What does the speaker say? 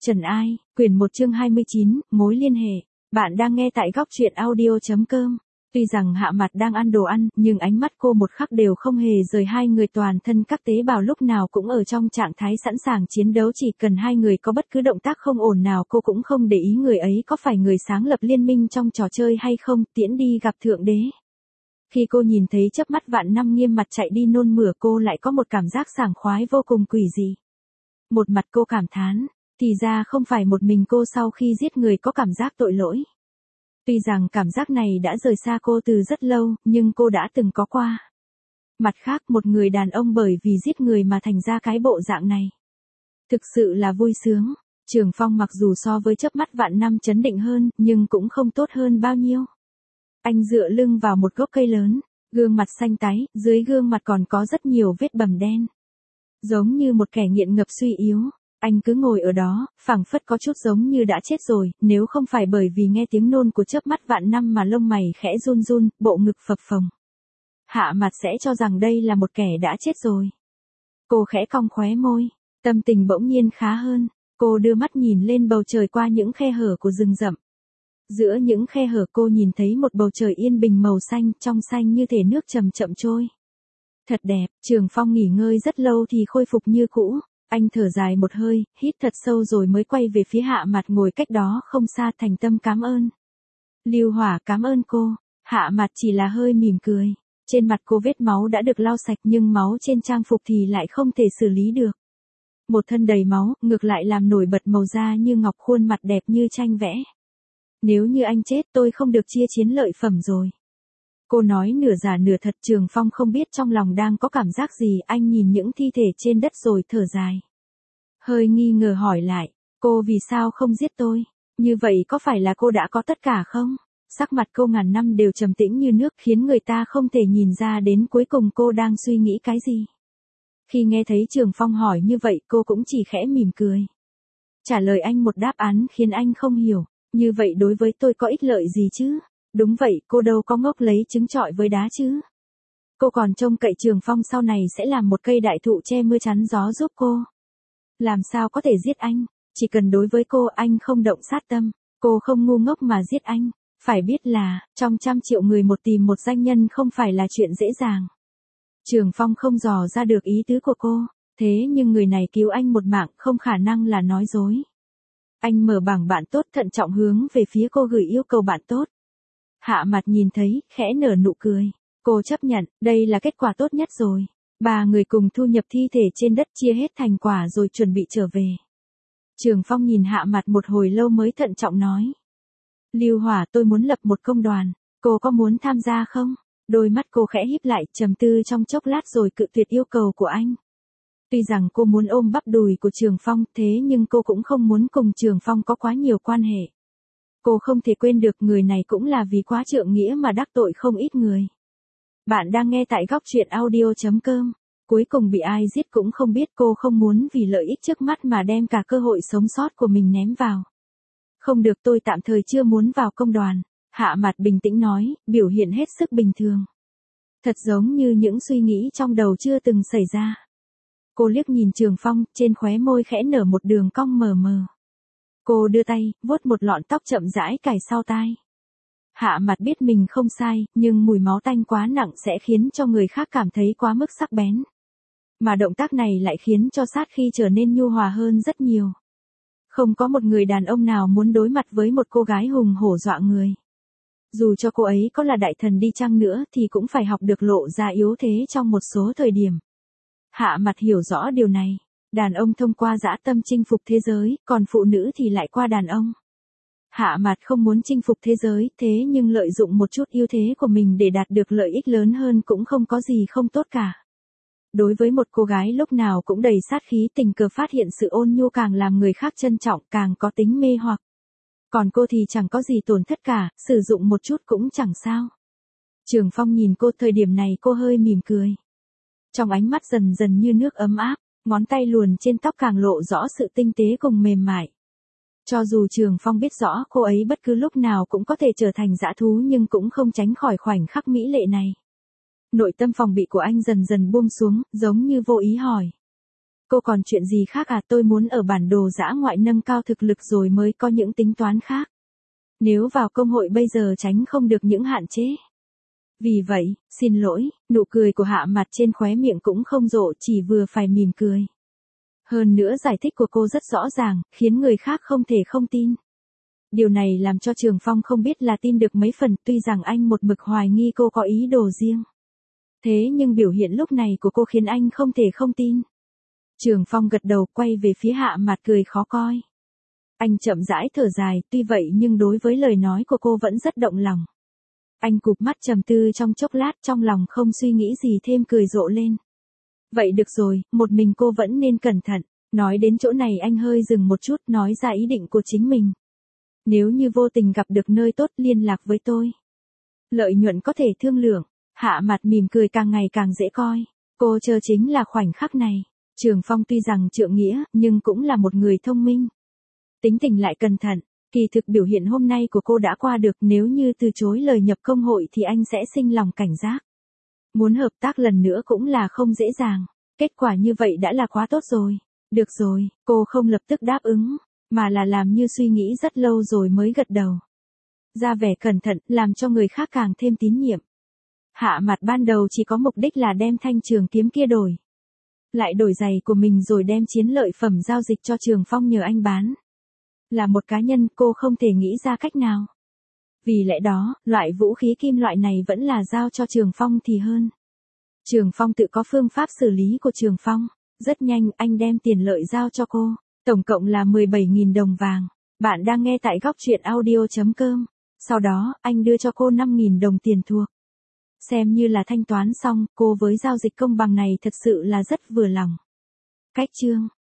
Trần Ai, quyển 1 chương 29, mối liên hệ. Bạn đang nghe tại góc truyện audio.com. Tuy rằng Hạ Mặt đang ăn đồ ăn, nhưng ánh mắt cô một khắc đều không hề rời hai người, toàn thân các tế bào lúc nào cũng ở trong trạng thái sẵn sàng chiến đấu, chỉ cần hai người có bất cứ động tác không ổn nào cô cũng không để ý người ấy có phải người sáng lập liên minh trong trò chơi hay không, tiễn đi gặp Thượng Đế. Khi cô nhìn thấy chớp mắt Vạn Năm nghiêm mặt chạy đi nôn mửa, cô lại có một cảm giác sảng khoái vô cùng quỷ dị. Một mặt cô cảm thán, thì ra không phải một mình cô sau khi giết người có cảm giác tội lỗi. Tuy rằng cảm giác này đã rời xa cô từ rất lâu, nhưng cô đã từng có qua. Mặt khác, một người đàn ông bởi vì giết người mà thành ra cái bộ dạng này. Thực sự là vui sướng. Trường Phong mặc dù so với chớp mắt Vạn Năm chấn định hơn, nhưng cũng không tốt hơn bao nhiêu. Anh dựa lưng vào một gốc cây lớn, gương mặt xanh tái, dưới gương mặt còn có rất nhiều vết bầm đen. Giống như một kẻ nghiện ngập suy yếu. Anh cứ ngồi ở đó, phảng phất có chút giống như đã chết rồi, nếu không phải bởi vì nghe tiếng nôn của chớp mắt Vạn Năm mà lông mày khẽ run run, bộ ngực phập phồng. Hạ Mặt sẽ cho rằng đây là một kẻ đã chết rồi. Cô khẽ cong khóe môi, tâm tình bỗng nhiên khá hơn, cô đưa mắt nhìn lên bầu trời qua những khe hở của rừng rậm. Giữa những khe hở cô nhìn thấy một bầu trời yên bình màu xanh, trong xanh như thể nước chậm chậm trôi. Thật đẹp. Trường Phong nghỉ ngơi rất lâu thì khôi phục như cũ. Anh thở dài một hơi, hít thật sâu rồi mới quay về phía Hạ Mặt ngồi cách đó không xa, thành tâm cảm ơn. Lưu Hỏa, cảm ơn cô. Hạ Mặt chỉ là hơi mỉm cười. Trên mặt cô vết máu đã được lau sạch, nhưng máu trên trang phục thì lại không thể xử lý được. Một thân đầy máu, ngược lại làm nổi bật màu da như ngọc, khuôn mặt đẹp như tranh vẽ. Nếu như anh chết tôi không được chia chiến lợi phẩm rồi. Cô nói nửa giả nửa thật. Trường Phong không biết trong lòng đang có cảm giác gì, anh nhìn những thi thể trên đất rồi thở dài. Hơi nghi ngờ hỏi lại, cô vì sao không giết tôi? Như vậy có phải là cô đã có tất cả không? Sắc mặt cô ngàn năm đều trầm tĩnh như nước, khiến người ta không thể nhìn ra đến cuối cùng cô đang suy nghĩ cái gì. Khi nghe thấy Trường Phong hỏi như vậy, cô cũng chỉ khẽ mỉm cười. Trả lời anh một đáp án khiến anh không hiểu. Như vậy đối với tôi có ích lợi gì chứ? Đúng vậy, cô đâu có ngốc lấy trứng trọi với đá chứ. Cô còn trông cậy Trường Phong sau này sẽ làm một cây đại thụ che mưa chắn gió giúp cô. Làm sao có thể giết anh? Chỉ cần đối với cô anh không động sát tâm, cô không ngu ngốc mà giết anh. Phải biết là, trong 100 triệu người một tìm một danh nhân không phải là chuyện dễ dàng. Trường Phong không dò ra được ý tứ của cô, thế nhưng người này cứu anh một mạng không khả năng là nói dối. Anh mở bảng bạn tốt, thận trọng hướng về phía cô gửi yêu cầu bạn tốt. Hạ Mặt nhìn thấy, khẽ nở nụ cười. Cô chấp nhận, đây là kết quả tốt nhất rồi. Ba người cùng thu nhập thi thể trên đất, chia hết thành quả rồi chuẩn bị trở về. Trường Phong nhìn Hạ Mặt một hồi lâu mới thận trọng nói. Lưu Hỏa, tôi muốn lập một công đoàn, cô có muốn tham gia không? Đôi mắt cô khẽ híp lại, trầm tư trong chốc lát rồi cự tuyệt yêu cầu của anh. Tuy rằng cô muốn ôm bắp đùi của Trường Phong, thế nhưng cô cũng không muốn cùng Trường Phong có quá nhiều quan hệ. Cô không thể quên được người này cũng là vì quá trượng nghĩa mà đắc tội không ít người. Bạn đang nghe tại góc truyện audio.com. Cuối cùng bị ai giết cũng không biết, cô không muốn vì lợi ích trước mắt mà đem cả cơ hội sống sót của mình ném vào. Không được, tôi tạm thời chưa muốn vào công đoàn. Hạ Mặt bình tĩnh nói, biểu hiện hết sức bình thường. Thật giống như những suy nghĩ trong đầu chưa từng xảy ra. Cô liếc nhìn Trường Phong, trên khóe môi khẽ nở một đường cong mờ mờ. Cô đưa tay, vuốt một lọn tóc chậm rãi cài sau tai. Hạ Mặt biết mình không sai, nhưng mùi máu tanh quá nặng sẽ khiến cho người khác cảm thấy quá mức sắc bén. Mà động tác này lại khiến cho sát khí trở nên nhu hòa hơn rất nhiều. Không có một người đàn ông nào muốn đối mặt với một cô gái hùng hổ dọa người. Dù cho cô ấy có là đại thần đi chăng nữa thì cũng phải học được lộ ra yếu thế trong một số thời điểm. Hạ Mặt hiểu rõ điều này. Đàn ông thông qua dã tâm chinh phục thế giới, còn phụ nữ thì lại qua đàn ông. Hạ Mặt không muốn chinh phục thế giới, thế nhưng lợi dụng một chút ưu thế của mình để đạt được lợi ích lớn hơn cũng không có gì không tốt cả. Đối với một cô gái lúc nào cũng đầy sát khí, tình cờ phát hiện sự ôn nhu càng làm người khác trân trọng, càng có tính mê hoặc. Còn cô thì chẳng có gì tổn thất cả, sử dụng một chút cũng chẳng sao. Trường Phong nhìn cô, thời điểm này cô hơi mỉm cười. Trong ánh mắt dần dần như nước ấm áp, ngón tay luồn trên tóc càng lộ rõ sự tinh tế cùng mềm mại. Cho dù Trường Phong biết rõ cô ấy bất cứ lúc nào cũng có thể trở thành dã thú, nhưng cũng không tránh khỏi khoảnh khắc mỹ lệ này. Nội tâm phòng bị của anh dần dần buông xuống, giống như vô ý hỏi. Cô còn chuyện gì khác à? Tôi muốn ở bản đồ dã ngoại nâng cao thực lực rồi mới có những tính toán khác. Nếu vào công hội bây giờ tránh không được những hạn chế. Vì vậy, xin lỗi, nụ cười của Hạ Mặt trên khóe miệng cũng không rộ, chỉ vừa phải mỉm cười. Hơn nữa giải thích của cô rất rõ ràng, khiến người khác không thể không tin. Điều này làm cho Trường Phong không biết là tin được mấy phần, tuy rằng anh một mực hoài nghi cô có ý đồ riêng. Thế nhưng biểu hiện lúc này của cô khiến anh không thể không tin. Trường Phong gật đầu, quay về phía Hạ Mặt cười khó coi. Anh chậm rãi thở dài, tuy vậy nhưng đối với lời nói của cô vẫn rất động lòng. Anh cụp mắt trầm tư trong chốc lát, trong lòng không suy nghĩ gì thêm, cười rộ lên. Vậy được rồi, một mình cô vẫn nên cẩn thận. Nói đến chỗ này anh hơi dừng một chút, nói ra ý định của chính mình. Nếu như vô tình gặp được nơi tốt, liên lạc với tôi. Lợi nhuận có thể thương lượng. Hạ Mặt mỉm cười càng ngày càng dễ coi. Cô chờ chính là khoảnh khắc này. Trường Phong tuy rằng trượng nghĩa, nhưng cũng là một người thông minh. Tính tình lại cẩn thận. Kỳ thực biểu hiện hôm nay của cô đã qua được, nếu như từ chối lời nhập công hội thì anh sẽ sinh lòng cảnh giác. Muốn hợp tác lần nữa cũng là không dễ dàng. Kết quả như vậy đã là quá tốt rồi. Được rồi, cô không lập tức đáp ứng, mà là làm như suy nghĩ rất lâu rồi mới gật đầu. Ra vẻ cẩn thận, làm cho người khác càng thêm tín nhiệm. Hạ Mặt ban đầu chỉ có mục đích là đem thanh trường kiếm kia đổi. Lại đổi giày của mình rồi đem chiến lợi phẩm giao dịch cho Trường Phong nhờ anh bán. Là một cá nhân, cô không thể nghĩ ra cách nào. Vì lẽ đó, loại vũ khí kim loại này vẫn là giao cho Trường Phong thì hơn. Trường Phong tự có phương pháp xử lý của Trường Phong. Rất nhanh, anh đem tiền lợi giao cho cô. Tổng cộng là 17.000 đồng vàng. Bạn đang nghe tại Góc Chuyện Audio.com. Sau đó, anh đưa cho cô 5.000 đồng tiền thuộc. Xem như là thanh toán xong, cô với giao dịch công bằng này thật sự là rất vừa lòng. Cách chương